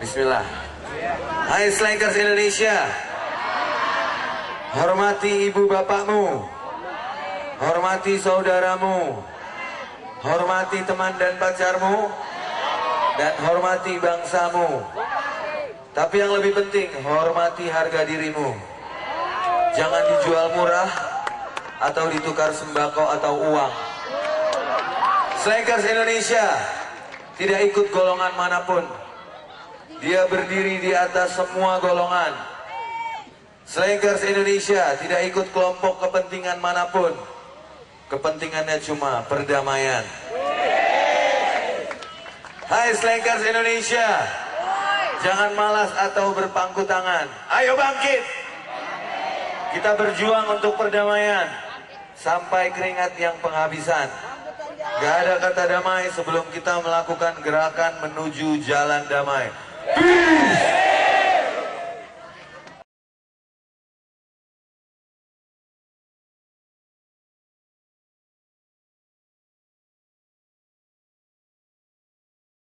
Bismillah. Hai Slankers Indonesia, hormati ibu bapakmu, hormati saudaramu, hormati teman dan pacarmu, dan hormati bangsamu. Tapi yang lebih penting, hormati harga dirimu. Jangan dijual murah atau ditukar sembako atau uang. Slankers Indonesia tidak ikut golongan manapun. Dia berdiri di atas semua golongan. Slankers Indonesia tidak ikut kelompok kepentingan manapun. Kepentingannya cuma perdamaian. Hai Slankers Indonesia, jangan malas atau berpangku tangan. Ayo bangkit. Kita berjuang untuk perdamaian sampai keringat yang penghabisan. Gak ada kata damai sebelum kita melakukan gerakan menuju jalan damai. Peace!